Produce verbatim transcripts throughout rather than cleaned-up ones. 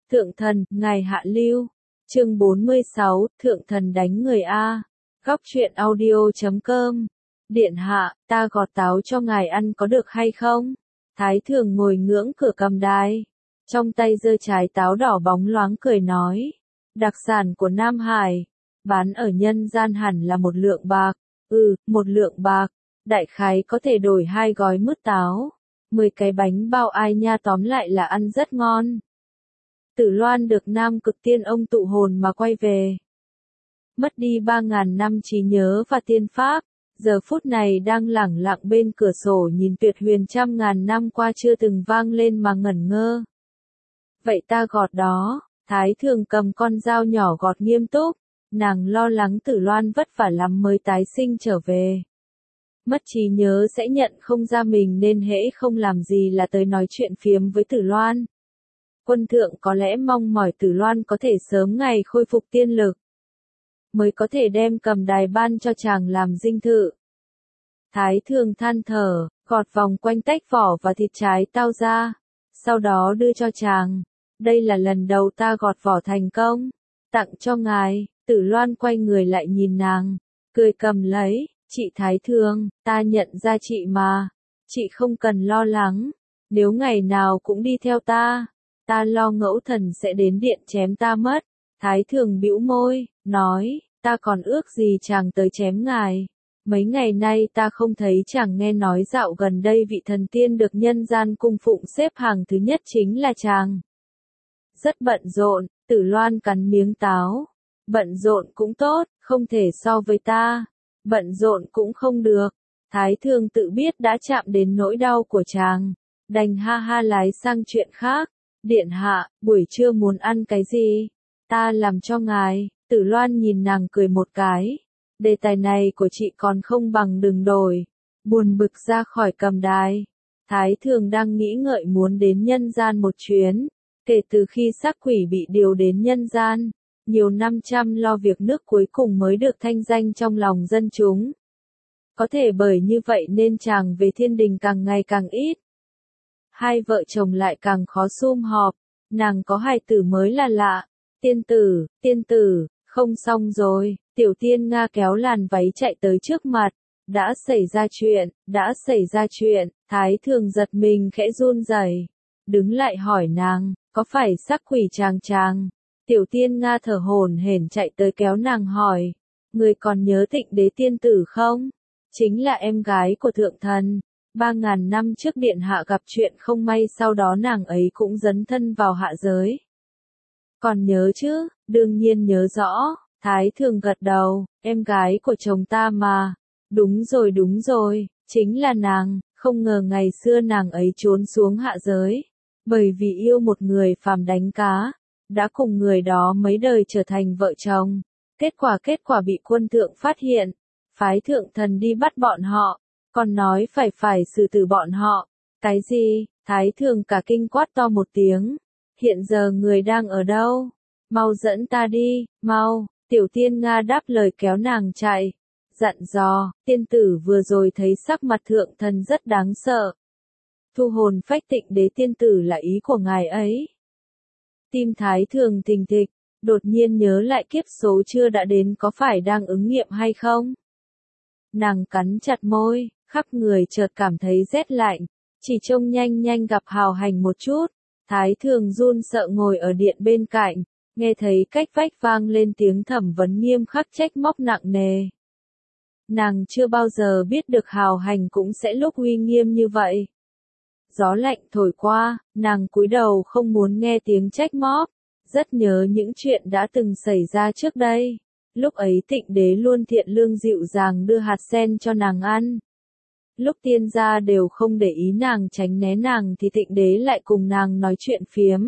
Thượng thần, ngài hạ lưu. Chương bốn mươi sáu, Thượng thần đánh người A. Góc truyện audio chấm com. Điện hạ, ta gọt táo cho ngài ăn có được hay không? Thái thường ngồi ngưỡng cửa cầm đài. Trong tay giơ trái táo đỏ bóng loáng cười nói. Đặc sản của Nam Hải. Bán ở nhân gian hẳn là một lượng bạc. Ừ, một lượng bạc. Đại khái có thể đổi hai gói mứt táo. Mười cái bánh bao ai nha, tóm lại là ăn rất ngon. Tử Loan được Nam Cực Tiên ông tụ hồn mà quay về. Mất đi ba ngàn năm trí nhớ và tiên pháp, giờ phút này đang lẳng lặng bên cửa sổ nhìn tuyệt huyền trăm ngàn năm qua chưa từng vang lên mà ngẩn ngơ. Vậy ta gọt đó, Thái thường cầm con dao nhỏ gọt nghiêm túc, nàng lo lắng Tử Loan vất vả lắm mới tái sinh trở về. Mất trí nhớ sẽ nhận không ra mình nên hễ không làm gì là tới nói chuyện phiếm với Tử Loan. Quân thượng có lẽ mong mỏi Tử Loan có thể sớm ngày khôi phục tiên lực, mới có thể đem cầm đài ban cho chàng làm dinh thự. Thái thường than thở, gọt vòng quanh tách vỏ và thịt trái tao ra, sau đó đưa cho chàng. Đây là lần đầu ta gọt vỏ thành công, tặng cho ngài. Tử Loan quay người lại nhìn nàng, cười cầm lấy. Chị Thái thường, ta nhận ra chị mà, chị không cần lo lắng, nếu ngày nào cũng đi theo ta, ta lo Ngẫu Thần sẽ đến điện chém ta mất. Thái thường bĩu môi, nói, ta còn ước gì chàng tới chém ngài. Mấy ngày nay ta không thấy chàng, nghe nói dạo gần đây vị thần tiên được nhân gian cung phụng xếp hàng thứ nhất chính là chàng. Rất bận rộn. Tử Loan cắn miếng táo. Bận rộn cũng tốt, không thể so với ta. Bận rộn cũng không được. Thái thường tự biết đã chạm đến nỗi đau của chàng, đành ha ha lái sang chuyện khác. Điện hạ, buổi trưa muốn ăn cái gì? Ta làm cho ngài. Tử Loan nhìn nàng cười một cái. Đề tài này của chị còn không bằng đừng đổi. Buồn bực ra khỏi cầm đài. Thái thường đang nghĩ ngợi muốn đến nhân gian một chuyến. Kể từ khi xác quỷ bị điều đến nhân gian, nhiều năm chăm lo việc nước cuối cùng mới được thanh danh trong lòng dân chúng. Có thể bởi như vậy nên chàng về thiên đình càng ngày càng ít. Hai vợ chồng lại càng khó sum họp. Nàng có hài tử mới là lạ. Tiên tử, tiên tử, không xong rồi. Tiểu Tiên Nga kéo làn váy chạy tới trước mặt. Đã xảy ra chuyện, đã xảy ra chuyện. Thái thường giật mình khẽ run rẩy, đứng lại hỏi nàng, có phải xác quỷ chàng chàng? Tiểu Tiên Nga thở hổn hển chạy tới kéo nàng hỏi, người còn nhớ Tịnh Đế tiên tử không? Chính là em gái của thượng thần. Ba ngàn năm trước điện hạ gặp chuyện không may, sau đó nàng ấy cũng dấn thân vào hạ giới. Còn nhớ chứ? Đương nhiên nhớ rõ. Thái thường gật đầu, em gái của chồng ta mà. Đúng rồi đúng rồi, chính là nàng. Không ngờ ngày xưa nàng ấy trốn xuống hạ giới, bởi vì yêu một người phàm đánh cá, đã cùng người đó mấy đời trở thành vợ chồng. Kết quả kết quả bị quân thượng phát hiện, phái thượng thần đi bắt bọn họ, còn nói phải phải xử tử bọn họ. Cái gì? Thái thường cả kinh quát to một tiếng. Hiện giờ người đang ở đâu? Mau dẫn ta đi, mau. Tiểu Tiên Nga đáp lời kéo nàng chạy. Dặn dò, tiên tử vừa rồi thấy sắc mặt thượng thần rất đáng sợ. Thu hồn phách Tịnh Đế tiên tử là ý của ngài ấy. Tim Thái thường thình thịch, đột nhiên nhớ lại kiếp số chưa đã đến có phải đang ứng nghiệm hay không. Nàng cắn chặt môi, khắp người chợt cảm thấy rét lạnh, chỉ trông nhanh nhanh gặp Hào Hành một chút. Thái thường run sợ ngồi ở điện bên cạnh, nghe thấy cách vách vang lên tiếng thẩm vấn nghiêm khắc trách móc nặng nề. Nàng chưa bao giờ biết được Hào Hành cũng sẽ lúc uy nghiêm như vậy. Gió lạnh thổi qua, nàng cúi đầu không muốn nghe tiếng trách móc, rất nhớ những chuyện đã từng xảy ra trước đây. Lúc ấy Tịnh Đế luôn thiện lương dịu dàng đưa hạt sen cho nàng ăn. Lúc tiên gia đều không để ý nàng, tránh né nàng, thì Tịnh Đế lại cùng nàng nói chuyện phiếm.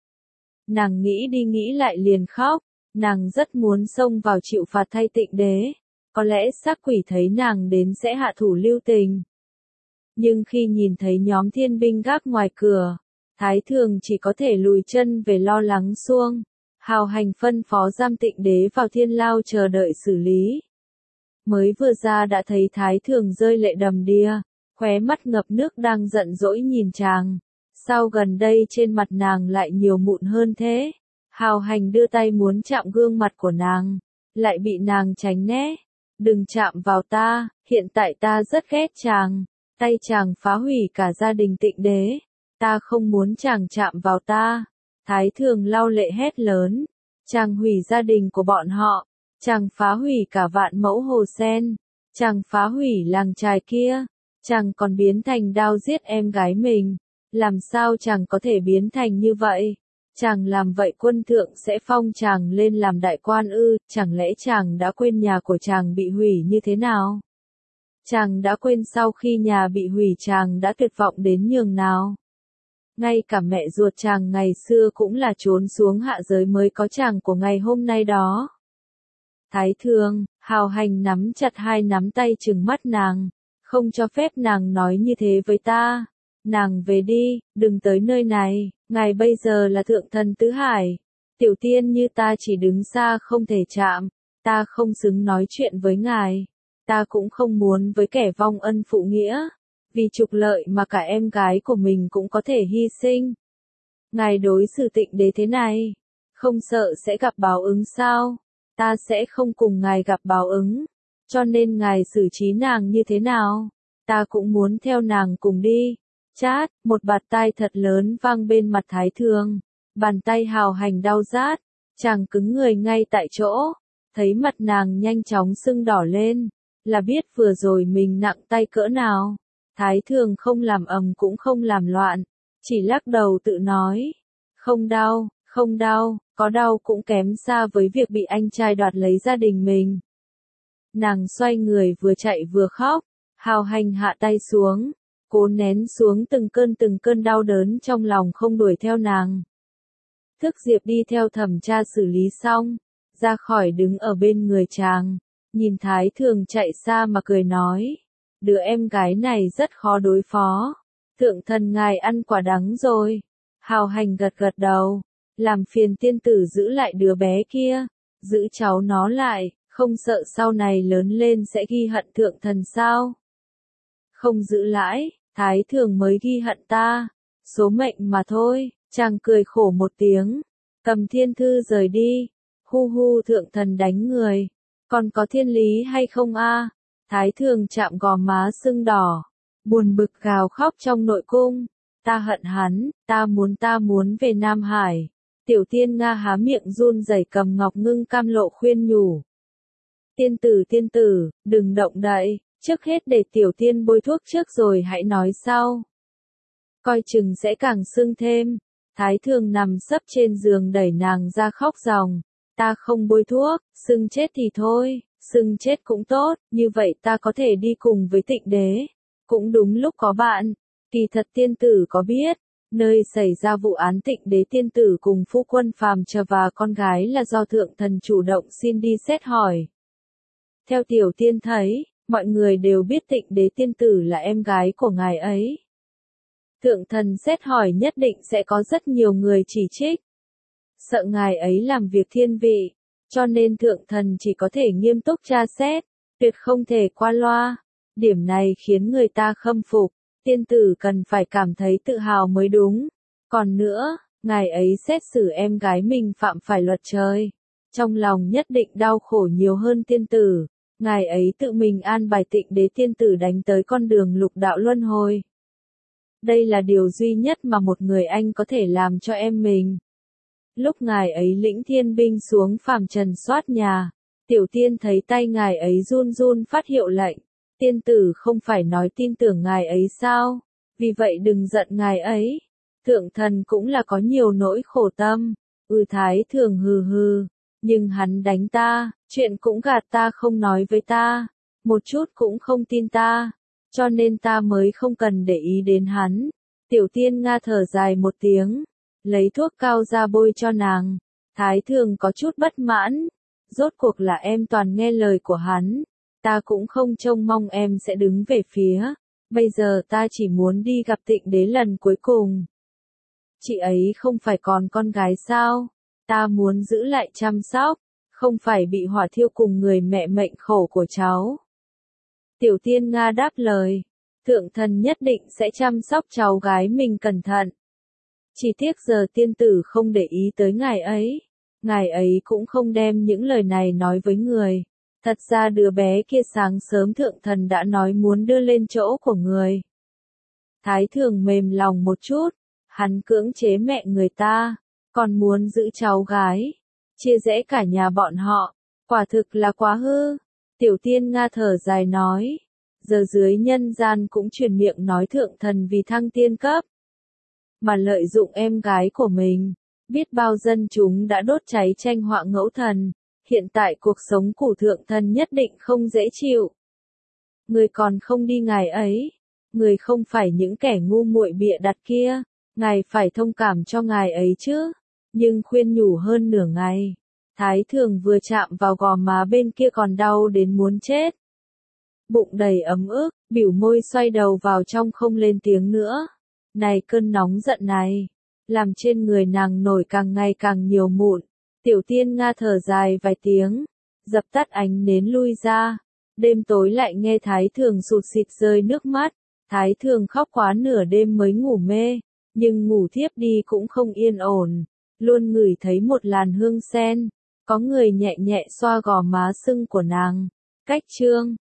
Nàng nghĩ đi nghĩ lại liền khóc, nàng rất muốn xông vào chịu phạt thay Tịnh Đế. Có lẽ xác quỷ thấy nàng đến sẽ hạ thủ lưu tình. Nhưng khi nhìn thấy nhóm thiên binh gác ngoài cửa, Thái thường chỉ có thể lùi chân về lo lắng xuông. Hào Hành phân phó giam Tịnh Đế vào thiên lao chờ đợi xử lý. Mới vừa ra đã thấy Thái thường rơi lệ đầm đìa, khóe mắt ngập nước đang giận dỗi nhìn chàng. Sao gần đây trên mặt nàng lại nhiều mụn hơn thế? Hào Hành đưa tay muốn chạm gương mặt của nàng, lại bị nàng tránh né. Đừng chạm vào ta, hiện tại ta rất ghét chàng. Tay chàng phá hủy cả gia đình Tịnh Đế. Ta không muốn chàng chạm vào ta. Thái Thường lau lệ hét lớn. Chàng hủy gia đình của bọn họ. Chàng phá hủy cả vạn mẫu hồ sen. Chàng phá hủy làng chài kia. Chàng còn biến thành đao giết em gái mình. Làm sao chàng có thể biến thành như vậy? Chàng làm vậy quân thượng sẽ phong chàng lên làm đại quan ư? Chẳng lẽ chàng đã quên nhà của chàng bị hủy như thế nào? Chàng đã quên sau khi nhà bị hủy chàng đã tuyệt vọng đến nhường nào? Ngay cả mẹ ruột chàng ngày xưa cũng là trốn xuống hạ giới mới có chàng của ngày hôm nay đó. Thái Thường, Hào Hành nắm chặt hai nắm tay trừng mắt nàng, không cho phép nàng nói như thế với ta. Nàng về đi, đừng tới nơi này, ngài bây giờ là thượng thần tứ hải. Tiểu tiên như ta chỉ đứng xa không thể chạm, ta không xứng nói chuyện với ngài. Ta cũng không muốn với kẻ vong ân phụ nghĩa, vì trục lợi mà cả em gái của mình cũng có thể hy sinh. Ngài đối xử Tịnh Đế thế này, không sợ sẽ gặp báo ứng sao? Ta sẽ không cùng ngài gặp báo ứng, cho nên ngài xử trí nàng như thế nào? Ta cũng muốn theo nàng cùng đi. Chát, một bạt tai thật lớn vang bên mặt Thái Thường. Bàn tay Hào Hành đau rát, chàng cứng người ngay tại chỗ. Thấy mặt nàng nhanh chóng sưng đỏ lên, là biết vừa rồi mình nặng tay cỡ nào. Thái Thường không làm ầm cũng không làm loạn, chỉ lắc đầu tự nói. Không đau, không đau, có đau cũng kém xa với việc bị anh trai đoạt lấy gia đình mình. Nàng xoay người vừa chạy vừa khóc, Hào Hành hạ tay xuống, cố nén xuống từng cơn từng cơn đau đớn trong lòng không đuổi theo nàng. Thức Diệp đi theo thẩm tra xử lý xong, ra khỏi đứng ở bên người chàng, nhìn Thái Thường chạy xa mà cười nói, đứa em gái này rất khó đối phó, thượng thần ngài ăn quả đắng rồi. Hào Hành gật gật đầu, làm phiền tiên tử giữ lại đứa bé kia, giữ cháu nó lại, không sợ sau này lớn lên sẽ ghi hận thượng thần sao? Không giữ lãi, Thái Thường mới ghi hận ta, số mệnh mà thôi. Chàng cười khổ một tiếng, cầm thiên thư rời đi. Hu hu, thượng thần đánh người, còn có thiên lý hay không a? Thái Thường chạm gò má sưng đỏ, buồn bực gào khóc trong nội cung. Ta hận hắn, ta muốn ta muốn về Nam Hải. Tiểu tiên Nga há miệng run rẩy cầm ngọc ngưng cam lộ khuyên nhủ. Tiên tử tiên tử, đừng động đậy, trước hết để tiểu tiên bôi thuốc trước rồi hãy nói sau. Coi chừng sẽ càng sưng thêm. Thái Thường nằm sấp trên giường đẩy nàng ra khóc ròng. Ta không bôi thuốc, sưng chết thì thôi, sưng chết cũng tốt, như vậy ta có thể đi cùng với Tịnh Đế. Cũng đúng lúc có bạn. Kỳ thật tiên tử có biết, nơi xảy ra vụ án Tịnh Đế tiên tử cùng phu quân phàm trà và con gái là do thượng thần chủ động xin đi xét hỏi. Theo tiểu tiên thấy, mọi người đều biết Tịnh Đế tiên tử là em gái của ngài ấy. Thượng thần xét hỏi nhất định sẽ có rất nhiều người chỉ trích. Sợ ngài ấy làm việc thiên vị, cho nên thượng thần chỉ có thể nghiêm túc tra xét, tuyệt không thể qua loa. Điểm này khiến người ta khâm phục, tiên tử cần phải cảm thấy tự hào mới đúng. Còn nữa, ngài ấy xét xử em gái mình phạm phải luật trời. Trong lòng nhất định đau khổ nhiều hơn tiên tử, ngài ấy tự mình an bài Tịnh Đế tiên tử đánh tới con đường lục đạo luân hồi. Đây là điều duy nhất mà một người anh có thể làm cho em mình. Lúc ngài ấy lĩnh thiên binh xuống phàm trần soát nhà, tiểu tiên thấy tay ngài ấy run run phát hiệu lệnh. Tiên tử không phải nói tin tưởng ngài ấy sao? Vì vậy đừng giận ngài ấy. Thượng thần cũng là có nhiều nỗi khổ tâm. Ừ, Thái Thường hừ hừ. Nhưng hắn đánh ta, chuyện cũng gạt ta không nói với ta. Một chút cũng không tin ta. Cho nên ta mới không cần để ý đến hắn. Tiểu tiên Nga thở dài một tiếng, lấy thuốc cao ra bôi cho nàng. Thái Thường có chút bất mãn. Rốt cuộc là em toàn nghe lời của hắn. Ta cũng không trông mong em sẽ đứng về phía. Bây giờ ta chỉ muốn đi gặp Tịnh Đế lần cuối cùng. Chị ấy không phải còn con gái sao? Ta muốn giữ lại chăm sóc, không phải bị hỏa thiêu cùng người mẹ mệnh khổ của cháu. Tiểu tiên Nga đáp lời, thượng thần nhất định sẽ chăm sóc cháu gái mình cẩn thận. Chỉ tiếc giờ tiên tử không để ý tới ngài ấy. Ngài ấy cũng không đem những lời này nói với người. Thật ra đứa bé kia sáng sớm thượng thần đã nói muốn đưa lên chỗ của người. Thái thường mềm lòng một chút, hắn cưỡng chế mẹ người ta, còn muốn giữ cháu gái, chia rẽ cả nhà bọn họ, quả thực là quá hư. Tiểu tiên Nga thở dài nói, giờ dưới nhân gian cũng truyền miệng nói thượng thần vì thăng tiên cấp, mà lợi dụng em gái của mình, biết bao dân chúng đã đốt cháy tranh họa ngẫu thần, hiện tại cuộc sống của thượng thần nhất định không dễ chịu. Người còn không đi ngài ấy, người không phải những kẻ ngu muội bịa đặt kia, ngài phải thông cảm cho ngài ấy chứ. Nhưng khuyên nhủ hơn nửa ngày, Thái thường vừa chạm vào gò má bên kia còn đau đến muốn chết. Bụng đầy ấm ức, bỉu môi xoay đầu vào trong không lên tiếng nữa. Này cơn nóng giận này, làm trên người nàng nổi càng ngày càng nhiều mụn. Tiểu tiên Nga thở dài vài tiếng, dập tắt ánh nến lui ra. Đêm tối lại nghe Thái thường sụt sịt rơi nước mắt. Thái thường khóc quá nửa đêm mới ngủ mê, nhưng ngủ thiếp đi cũng không yên ổn. Luôn ngửi thấy một làn hương sen, có người nhẹ nhẹ xoa gò má sưng của nàng. Cách chương